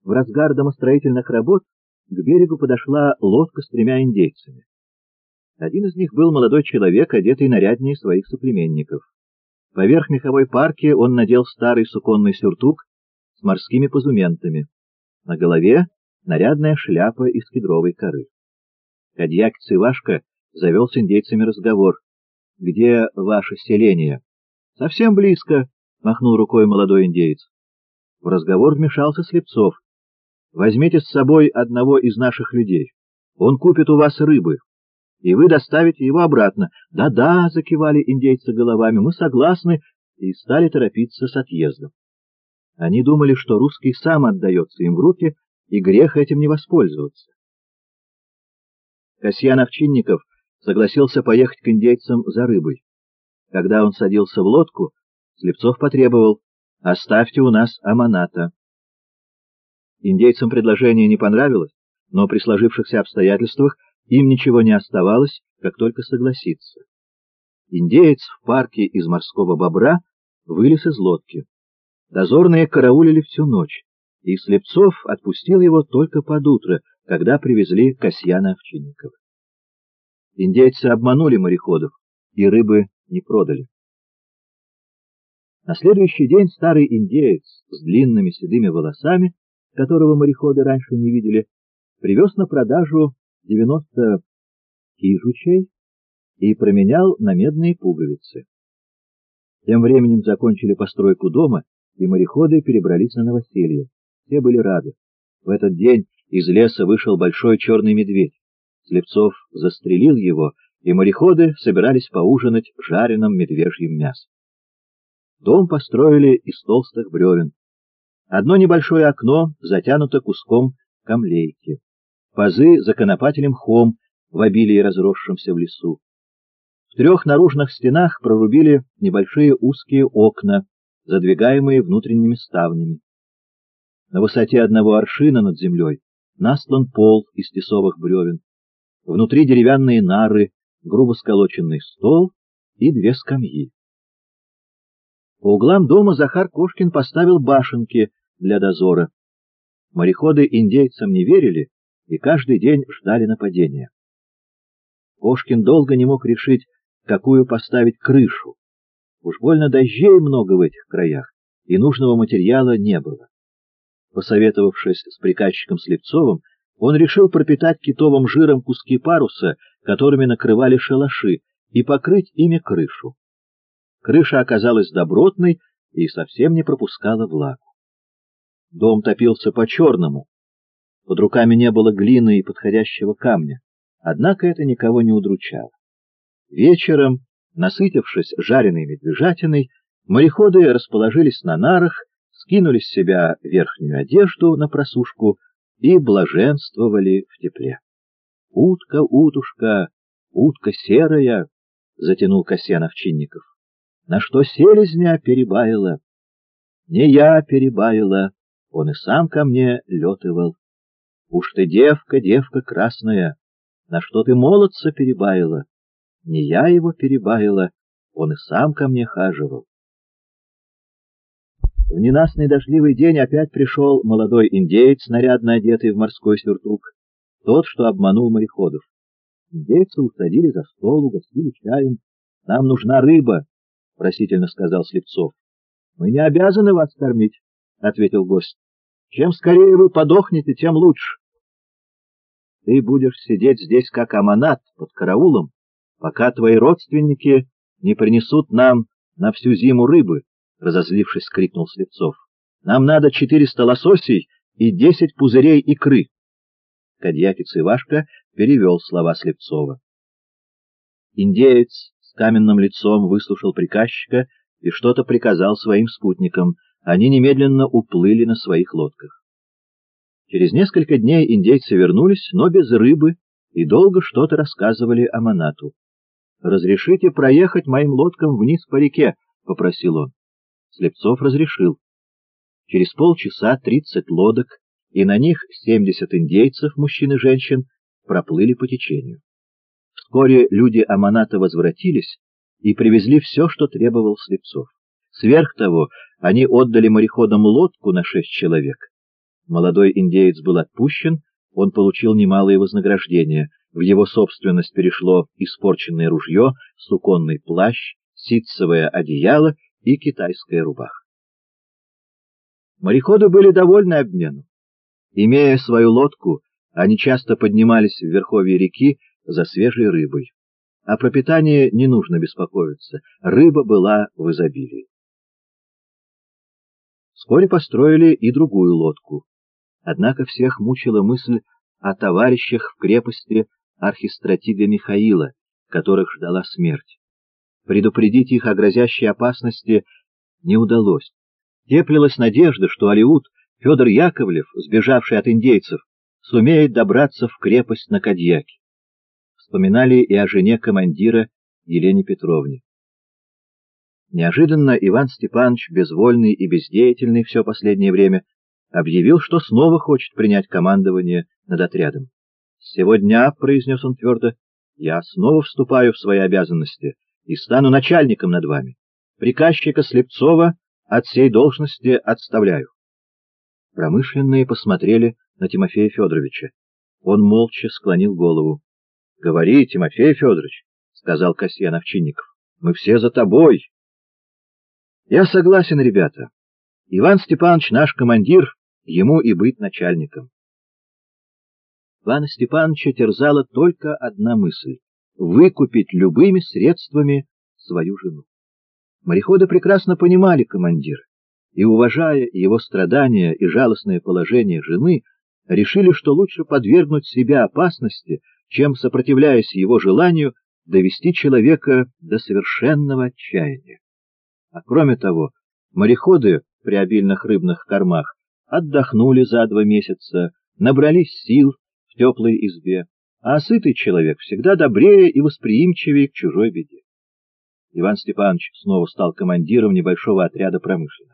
В разгар домостроительных работ к берегу подошла лодка с 3 индейцами. Один из них был молодой человек, одетый наряднее своих соплеменников. Поверх меховой парки он надел старый суконный сюртук с морскими позументами. На голове нарядная шляпа из кедровой коры. Кадьяк-Цивашка завел с индейцами разговор. — Где ваше селение? — Совсем близко, — махнул рукой молодой индеец. В разговор вмешался Слепцов. — Возьмите с собой одного из наших людей. Он купит у вас рыбы, и вы доставите его обратно. Да-да, — закивали индейцы головами, — мы согласны, и стали торопиться с отъездом. Они думали, что русский сам отдается им в руки, и грех этим не воспользоваться. Касьян Овчинников согласился поехать к индейцам за рыбой. Когда он садился в лодку, Слепцов потребовал: «Оставьте у нас Аманата». Индейцам предложение не понравилось, но при сложившихся обстоятельствах им ничего не оставалось, как только согласиться. Индеец в парке из морского бобра вылез из лодки. Дозорные караулили всю ночь, и Слепцов отпустил его только под утро, когда привезли Касьяна Овчинникова. Индейцы обманули мореходов, и рыбы не продали. На следующий день старый индеец с длинными седыми волосами, которого мореходы раньше не видели, привез на продажу 90 кижучей и променял на медные пуговицы. Тем временем закончили постройку дома, и мореходы перебрались на новоселье. Все были рады. В этот день из леса вышел большой черный медведь. Слепцов застрелил его, и мореходы собирались поужинать жареным медвежьим мясом. Дом построили из толстых бревен. Одно небольшое окно затянуто куском камлейки. Пазы законопатили мхом в обилии разросшемся в лесу. В 3 наружных стенах прорубили небольшие узкие окна, задвигаемые внутренними ставнями. На высоте 1 аршина над землей настлан пол из тесовых бревен. Внутри деревянные нары, грубо сколоченный стол и 2 скамьи. По углам дома Захар Кошкин поставил башенки для дозора. Мореходы индейцам не верили и каждый день ждали нападения. Кошкин долго не мог решить, какую поставить крышу. Уж больно дождей много в этих краях, и нужного материала не было. Посоветовавшись с приказчиком Слепцовым, он решил пропитать китовым жиром куски паруса, которыми накрывали шалаши, и покрыть ими крышу. Крыша оказалась добротной и совсем не пропускала влагу. Дом топился по-черному. Под руками не было глины и подходящего камня, однако это никого не удручало. Вечером, насытившись жареной медвежатиной, мореходы расположились на нарах, скинули с себя верхнюю одежду на просушку и блаженствовали в тепле. «Утка, утушка, утка серая», — затянул Касьян Овчинников, — «на что селезня перебаяла?» «Не я перебаяла, он и сам ко мне летывал. Уж ты девка, девка красная, на что ты молодца перебаяла? Не я его перебаяла, он и сам ко мне хаживал». В ненастный дождливый день опять пришел молодой индеец, нарядно одетый в морской сюртук, тот, что обманул мореходов. Индейцы усадили за стол, угостили чаем. — Нам нужна рыба, — просительно сказал Слепцов. — Мы не обязаны вас кормить, — ответил гость. — Чем скорее вы подохнете, тем лучше. — Ты будешь сидеть здесь, как аманат, под караулом, пока твои родственники не принесут нам на всю зиму рыбы, — разозлившись, крикнул Слепцов. — Нам надо 400 лососей и 10 пузырей икры. Кадьяк-Цивашка перевел слова Слепцова. Индеец с каменным лицом выслушал приказчика и что-то приказал своим спутникам. Они немедленно уплыли на своих лодках. Через несколько дней индейцы вернулись, но без рыбы, и долго что-то рассказывали Аманату. «Разрешите проехать моим лодкам вниз по реке?» — попросил он. Слепцов разрешил. Через полчаса 30 лодок, и на них 70 индейцев, мужчин и женщин, проплыли по течению. Вскоре люди Аманата возвратились и привезли все, что требовал Слепцов. Сверх того, они отдали мореходам лодку на 6 человек Молодой индеец был отпущен, он получил немалое вознаграждение. В его собственность перешло испорченное ружье, суконный плащ, ситцевое одеяло и китайская рубаха. Мореходы были довольны обменом. Имея свою лодку, они часто поднимались в верховье реки за свежей рыбой. О пропитании не нужно беспокоиться, рыба была в изобилии. Вскоре построили и другую лодку. Однако всех мучила мысль о товарищах в крепости архистратига Михаила, которых ждала смерть. Предупредить их о грозящей опасности не удалось. Теплилась надежда, что Алеут Федор Яковлев, сбежавший от индейцев, сумеет добраться в крепость на Кадьяке. Вспоминали и о жене командира Елене Петровне. Неожиданно Иван Степанович, безвольный и бездеятельный все последнее время, объявил, что снова хочет принять командование над отрядом. «С сего дня, — произнес он твердо, — я снова вступаю в свои обязанности и стану начальником над вами. Приказчика Слепцова от сей должности отставляю». Промышленные посмотрели на Тимофея Федоровича. Он молча склонил голову. — Говори, Тимофей Федорович, — сказал Касьян Овчинников, — мы все за тобой. — Я согласен, ребята. Иван Степанович наш командир, ему и быть начальником. Ивана Степановича терзала только одна мысль — выкупить любыми средствами свою жену. Мореходы прекрасно понимали командира, и, уважая его страдания и жалостное положение жены, решили, что лучше подвергнуть себя опасности, чем, сопротивляясь его желанию, довести человека до совершенного отчаяния. А кроме того, мореходы при обильных рыбных кормах отдохнули за 2 месяца, набрались сил в теплой избе, а сытый человек всегда добрее и восприимчивее к чужой беде. Иван Степанович снова стал командиром небольшого отряда промышленных.